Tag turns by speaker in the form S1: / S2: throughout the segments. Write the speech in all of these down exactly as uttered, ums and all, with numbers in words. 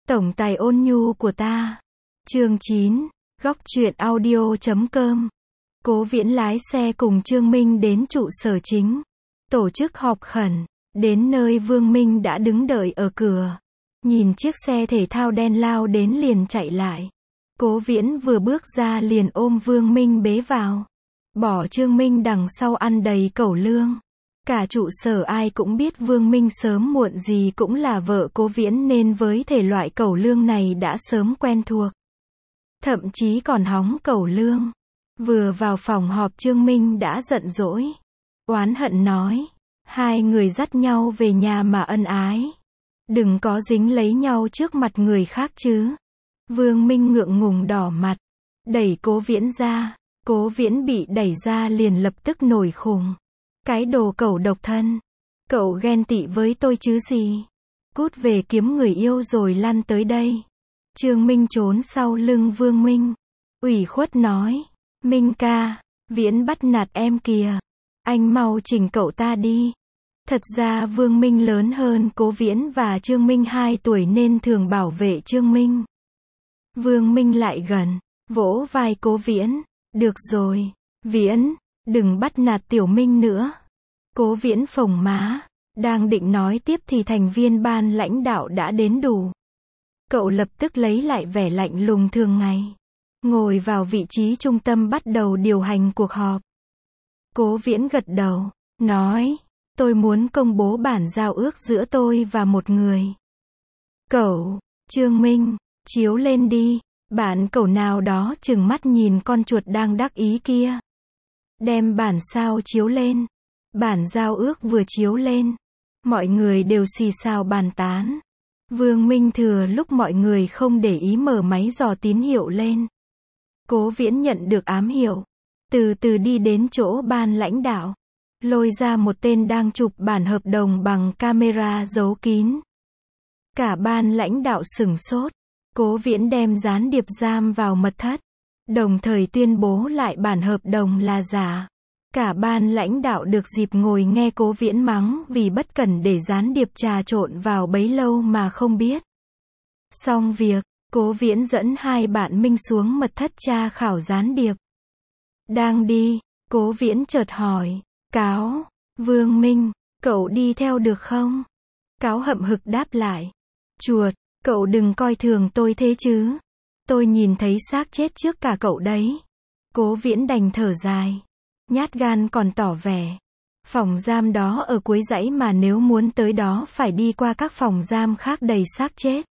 S1: Tổng tài ôn nhu của ta. Chương chín, góc truyện audio chấm com. Cố Viễn lái xe cùng Trương Minh đến trụ sở chính. Tổ chức họp khẩn. Đến nơi Vương Minh đã đứng đợi ở cửa. Nhìn chiếc xe thể thao đen lao đến liền chạy lại. Cố Viễn vừa bước ra liền ôm Vương Minh bế vào. Bỏ Trương Minh đằng sau ăn đầy cẩu lương. Cả trụ sở ai cũng biết Vương Minh sớm muộn gì cũng là vợ Cố Viễn nên với thể loại cẩu lương này đã sớm quen thuộc. Thậm chí còn hóng cẩu lương. Vừa vào phòng họp Trương Minh đã giận dỗi. Oán hận nói. Hai người dắt nhau về nhà mà ân ái. Đừng có dính lấy nhau trước mặt người khác chứ. Vương Minh ngượng ngùng đỏ mặt. Đẩy Cố Viễn ra. Cố Viễn bị đẩy ra liền lập tức nổi khùng. Cái đồ cẩu độc thân. Cậu ghen tị với tôi chứ gì. Cút về kiếm người yêu rồi lăn tới đây. Trương Minh trốn sau lưng Vương Minh. Ủy khuất nói. Minh ca, Viễn bắt nạt em kìa. Anh mau chỉnh cậu ta đi. Thật ra Vương Minh lớn hơn Cố Viễn và Trương Minh hai tuổi nên thường bảo vệ Trương Minh. Vương Minh lại gần, vỗ vai Cố Viễn. Được rồi, Viễn, đừng bắt nạt Tiểu Minh nữa. Cố Viễn phồng má, đang định nói tiếp thì thành viên ban lãnh đạo đã đến đủ. Cậu lập tức lấy lại vẻ lạnh lùng thường ngày. Ngồi vào vị trí trung tâm bắt đầu điều hành cuộc họp. Cố Viễn gật đầu, nói, tôi muốn công bố bản giao ước giữa tôi và một người. Cậu, Trương Minh, chiếu lên đi. Bạn cậu nào đó trừng mắt nhìn con chuột đang đắc ý kia. Đem bản sao chiếu lên. Bản giao ước vừa chiếu lên. Mọi người đều xì xào bàn tán. Vương Minh thừa lúc mọi người không để ý mở máy dò tín hiệu lên. Cố Viễn nhận được ám hiệu. Từ từ đi đến chỗ ban lãnh đạo. Lôi ra một tên đang chụp bản hợp đồng bằng camera giấu kín. Cả ban lãnh đạo sửng sốt. Cố Viễn đem gián điệp giam vào mật thất. Đồng thời tuyên bố lại bản hợp đồng là giả. Cả ban lãnh đạo được dịp ngồi nghe Cố Viễn mắng vì bất cẩn để gián điệp trà trộn vào bấy lâu mà không biết. Xong việc, Cố Viễn dẫn hai bạn Minh xuống mật thất tra khảo gián điệp. Đang đi, Cố Viễn chợt hỏi, Cáo, Vương Minh, cậu đi theo được không? Cáo hậm hực đáp lại, chuột, cậu đừng coi thường tôi thế chứ. Tôi nhìn thấy xác chết trước cả cậu đấy. Cố Viễn đành thở dài. Nhát gan còn tỏ vẻ. Phòng giam đó ở cuối dãy mà nếu muốn tới đó phải đi qua các phòng giam khác đầy xác chết.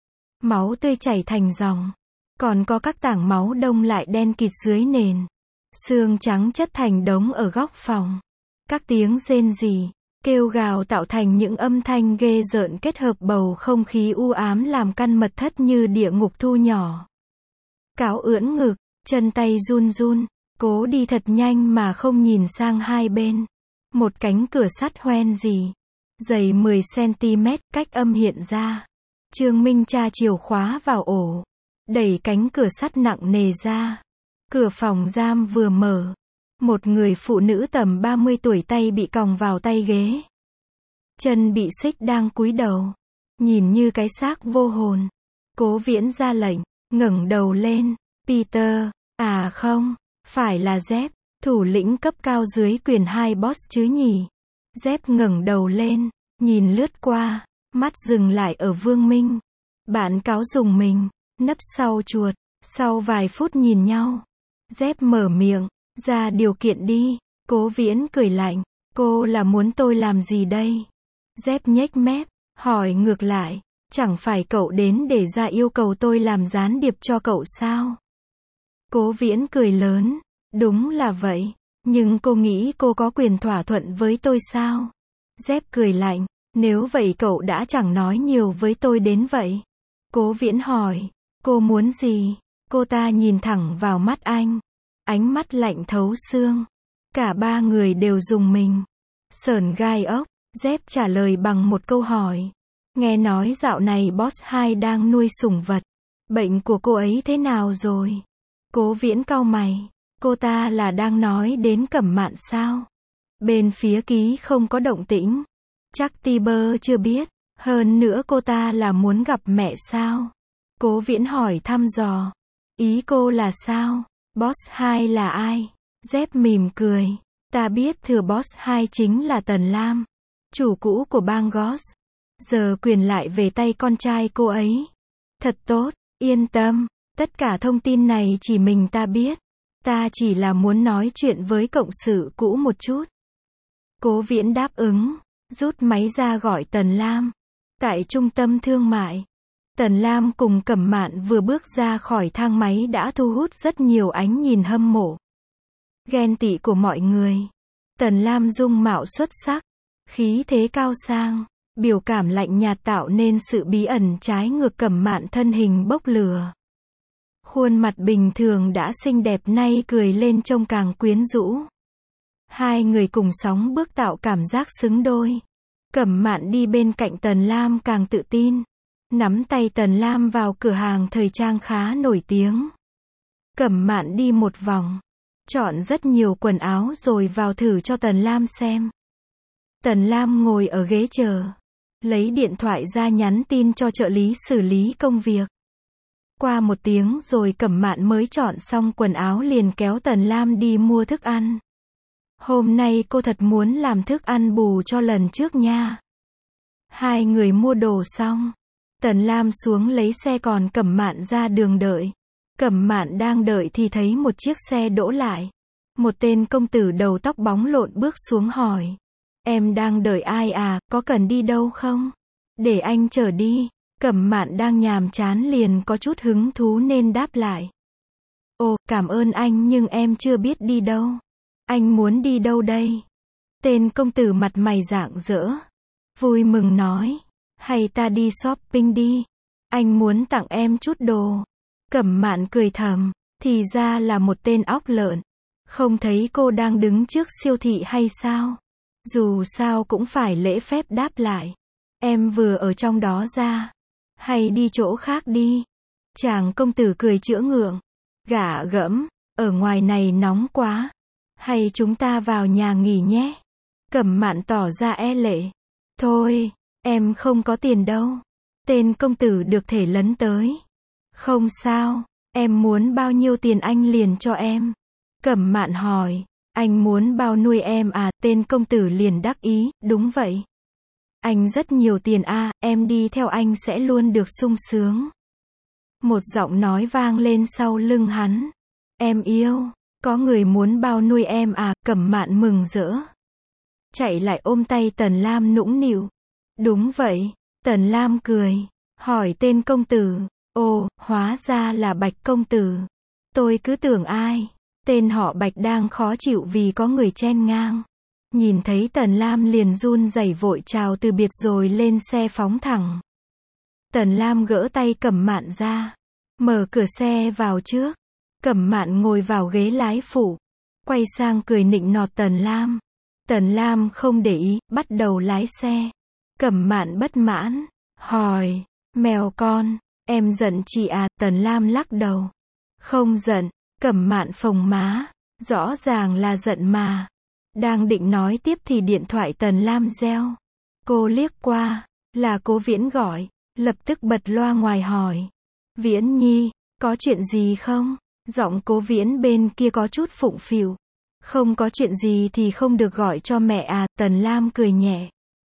S1: Máu tươi chảy thành dòng. Còn có các tảng máu đông lại đen kịt dưới nền. Xương trắng chất thành đống ở góc phòng. Các tiếng rên rỉ, kêu gào tạo thành những âm thanh ghê rợn kết hợp bầu không khí u ám làm căn mật thất như địa ngục thu nhỏ. Cáo ưỡn ngực, chân tay run run, cố đi thật nhanh mà không nhìn sang hai bên. Một cánh cửa sắt hoen rỉ, dày mười xăng-ti-mét, cách âm hiện ra. Trương Minh tra chìa khóa vào ổ, đẩy cánh cửa sắt nặng nề ra. Cửa phòng giam vừa mở. Một người phụ nữ tầm ba mươi tuổi tay bị còng vào tay ghế. Chân bị xích đang cúi đầu. Nhìn như cái xác vô hồn. Cố Viễn ra lệnh, ngẩng đầu lên. Peter, à không, phải là Dép, thủ lĩnh cấp cao dưới quyền hai boss chứ nhỉ. Dép ngẩng đầu lên, nhìn lướt qua, mắt dừng lại ở Vương Minh. Bạn Cáo dùng mình, nấp sau chuột. Sau vài phút nhìn nhau, Dép mở miệng. Ra điều kiện đi. Cố Viễn cười lạnh. Cô là muốn tôi làm gì đây? Dép nhếch mép, hỏi ngược lại. Chẳng phải cậu đến để ra yêu cầu tôi làm gián điệp cho cậu sao? Cố Viễn cười lớn. Đúng là vậy. Nhưng cô nghĩ cô có quyền thỏa thuận với tôi sao? Dép cười lạnh. Nếu vậy cậu đã chẳng nói nhiều với tôi đến vậy. Cố Viễn hỏi. Cô muốn gì? Cô ta nhìn thẳng vào mắt anh. Ánh mắt lạnh thấu xương. Cả ba người đều rùng mình. Sởn gai ốc. Dép trả lời bằng một câu hỏi. Nghe nói dạo này boss hai đang nuôi sủng vật. Bệnh của cô ấy thế nào rồi? Cố Viễn cau mày. Cô ta là đang nói đến Cẩm Mạn sao? Bên phía ký không có động tĩnh. Chắc Tiber chưa biết. Hơn nữa cô ta là muốn gặp mẹ sao? Cố Viễn hỏi thăm dò. Ý cô là sao? Boss hai là ai? Dép mỉm cười. Ta biết thừa Boss hai chính là Tần Lam, chủ cũ của bang Goss. Giờ quyền lại về tay con trai cô ấy. Thật tốt, yên tâm. Tất cả thông tin này chỉ mình ta biết. Ta chỉ là muốn nói chuyện với cộng sự cũ một chút. Cố Viễn đáp ứng, rút máy ra gọi Tần Lam. Tại trung tâm thương mại, Tần Lam cùng Cẩm Mạn vừa bước ra khỏi thang máy đã thu hút rất nhiều ánh nhìn hâm mộ, ghen tị của mọi người. Tần Lam dung mạo xuất sắc, khí thế cao sang, biểu cảm lạnh nhạt tạo nên sự bí ẩn trái ngược. Cẩm Mạn thân hình bốc lửa, khuôn mặt bình thường đã xinh đẹp nay cười lên trông càng quyến rũ. Hai người cùng sóng bước tạo cảm giác xứng đôi. Cẩm Mạn đi bên cạnh Tần Lam càng tự tin, nắm tay Tần Lam vào cửa hàng thời trang khá nổi tiếng. Cẩm Mạn đi một vòng, chọn rất nhiều quần áo rồi vào thử cho Tần Lam xem. Tần Lam ngồi ở ghế chờ, lấy điện thoại ra nhắn tin cho trợ lý xử lý công việc. Qua một tiếng rồi Cẩm Mạn mới chọn xong quần áo liền kéo Tần Lam đi mua thức ăn. Hôm nay cô thật muốn làm thức ăn bù cho lần trước nha. Hai người mua đồ xong, Tần Lam xuống lấy xe còn Cẩm Mạn ra đường đợi. Cẩm Mạn đang đợi thì thấy một chiếc xe đỗ lại. Một tên công tử đầu tóc bóng lộn bước xuống hỏi. Em đang đợi ai à, có cần đi đâu không? Để anh chở đi. Cẩm Mạn đang nhàm chán liền có chút hứng thú nên đáp lại. Ồ, cảm ơn anh nhưng em chưa biết đi đâu. Anh muốn đi đâu đây? Tên công tử mặt mày rạng rỡ, vui mừng nói. Hay ta đi shopping đi. Anh muốn tặng em chút đồ. Cẩm Mạn cười thầm, thì ra là một tên óc lợn. Không thấy cô đang đứng trước siêu thị hay sao? Dù sao cũng phải lễ phép đáp lại. Em vừa ở trong đó ra. Hay đi chỗ khác đi. Chàng công tử cười chữa ngượng. Gạ gẫm, ở ngoài này nóng quá. Hay chúng ta vào nhà nghỉ nhé. Cẩm Mạn tỏ ra e lệ. Thôi, em không có tiền đâu. Tên công tử được thể lấn tới. Không sao, em muốn bao nhiêu tiền anh liền cho em. Cẩm Mạn hỏi, anh muốn bao nuôi em à? Tên công tử liền đắc ý, đúng vậy. Anh rất nhiều tiền à, em đi theo anh sẽ luôn được sung sướng. Một giọng nói vang lên sau lưng hắn. Em yêu, có người muốn bao nuôi em à? Cẩm Mạn mừng rỡ, chạy lại ôm tay Tần Lam nũng nịu. Đúng vậy. Tần Lam cười, hỏi tên công tử. Ồ, hóa ra là Bạch công tử. Tôi cứ tưởng ai. Tên họ Bạch đang khó chịu vì có người chen ngang. Nhìn thấy Tần Lam liền run rẩy vội chào từ biệt rồi lên xe phóng thẳng. Tần Lam gỡ tay Cẩm Mạn ra, mở cửa xe vào trước. Cẩm Mạn ngồi vào ghế lái phụ, quay sang cười nịnh nọt Tần Lam. Tần Lam không để ý, bắt đầu lái xe. Cẩm Mạn bất mãn, hỏi, mèo con, em giận chị à? Tần Lam lắc đầu. Không giận. Cẩm Mạn phồng má, rõ ràng là giận mà. Đang định nói tiếp thì điện thoại Tần Lam reo. Cô liếc qua, là Cố Viễn gọi, lập tức bật loa ngoài hỏi. Viễn Nhi, có chuyện gì không? Giọng Cố Viễn bên kia có chút phụng phịu. Không có chuyện gì thì không được gọi cho mẹ à? Tần Lam cười nhẹ.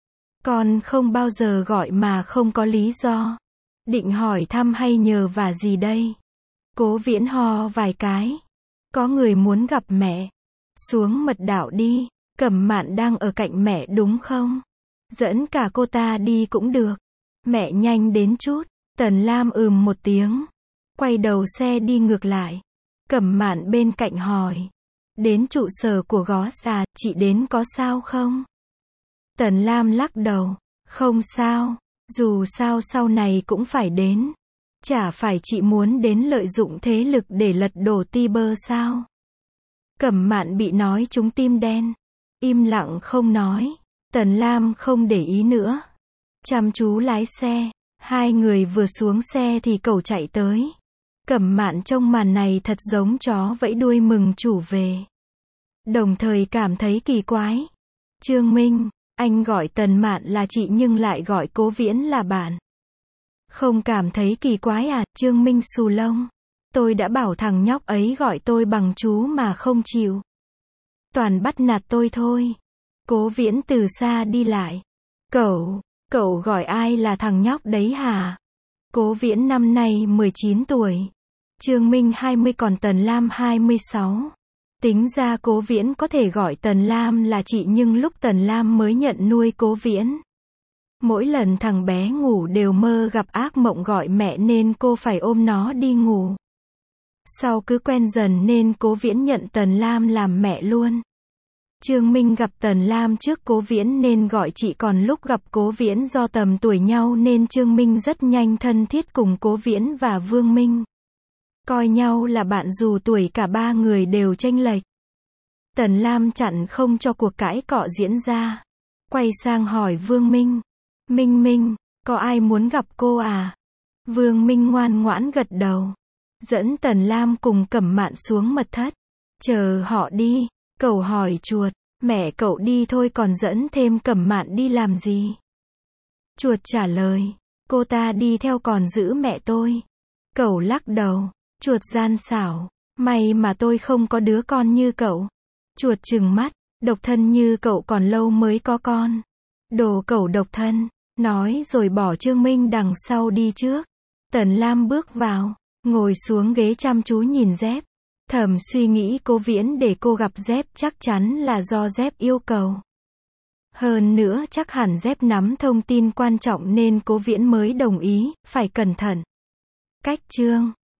S1: Con không bao giờ gọi mà không có lý do. Định hỏi thăm hay nhờ vả gì đây? Cố Viễn ho vài cái. Có người muốn gặp mẹ. Xuống mật đạo đi. Cẩm Mạn đang ở cạnh mẹ đúng không? Dẫn cả cô ta đi cũng được. Mẹ nhanh đến chút. Tần Lam ừm một tiếng, quay đầu xe đi ngược lại. Cẩm Mạn bên cạnh hỏi. Đến trụ sở của Goss à, chị đến có sao không? Tần Lam lắc đầu. Không sao. Dù sao sau này cũng phải đến. Chả phải chị muốn đến lợi dụng thế lực để lật đổ Tiber sao? Cẩm Mạn bị nói trúng tim đen. Im lặng không nói. Tần Lam không để ý nữa. Chăm chú lái xe. Hai người vừa xuống xe thì cẩu chạy tới. Cẩm Mạn trông màn này thật giống chó vẫy đuôi mừng chủ về. Đồng thời cảm thấy kỳ quái. Trương Minh, Anh gọi Tần Mạn là chị nhưng lại gọi Cố Viễn là bạn. Không cảm thấy kỳ quái à? Trương Minh xù lông. Tôi đã bảo thằng nhóc ấy gọi tôi bằng chú mà không chịu. Toàn bắt nạt tôi thôi. Cố Viễn từ xa đi lại. Cậu, cậu gọi ai là thằng nhóc đấy hả? Cố Viễn năm nay mười chín tuổi. Trương Minh hai mươi còn Tần Lam hai mươi sáu. Tính ra Cố Viễn có thể gọi Tần Lam là chị nhưng lúc Tần Lam mới nhận nuôi Cố Viễn. Mỗi lần thằng bé ngủ đều mơ gặp ác mộng gọi mẹ nên cô phải ôm nó đi ngủ. Sau cứ quen dần nên Cố Viễn nhận Tần Lam làm mẹ luôn. Trương Minh gặp Tần Lam trước Cố Viễn nên gọi chị, còn lúc gặp Cố Viễn do tầm tuổi nhau nên Trương Minh rất nhanh thân thiết cùng Cố Viễn và Vương Minh. Coi nhau là bạn dù tuổi cả ba người đều chênh lệch. Tần Lam chặn không cho cuộc cãi cọ diễn ra. Quay sang hỏi Vương Minh. Minh Minh, có ai muốn gặp cô à? Vương Minh ngoan ngoãn gật đầu. Dẫn Tần Lam cùng Cẩm Mạn xuống mật thất. Chờ họ đi. Cậu hỏi chuột. Mẹ cậu đi thôi còn dẫn thêm Cẩm Mạn đi làm gì? Chuột trả lời. Cô ta đi theo còn giữ mẹ tôi. Cậu lắc đầu. Chuột gian xảo. May mà tôi không có đứa con như cậu. Chuột trừng mắt. Độc thân như cậu còn lâu mới có con. Đồ cẩu độc thân. Nói rồi bỏ Trương Minh đằng sau đi trước. Tần Lam bước vào. Ngồi xuống ghế chăm chú nhìn dép. Thầm suy nghĩ Cố Viễn để cô gặp dép chắc chắn là do dép yêu cầu. Hơn nữa chắc hẳn dép nắm thông tin quan trọng nên Cố Viễn mới đồng ý, phải cẩn thận. Cách chương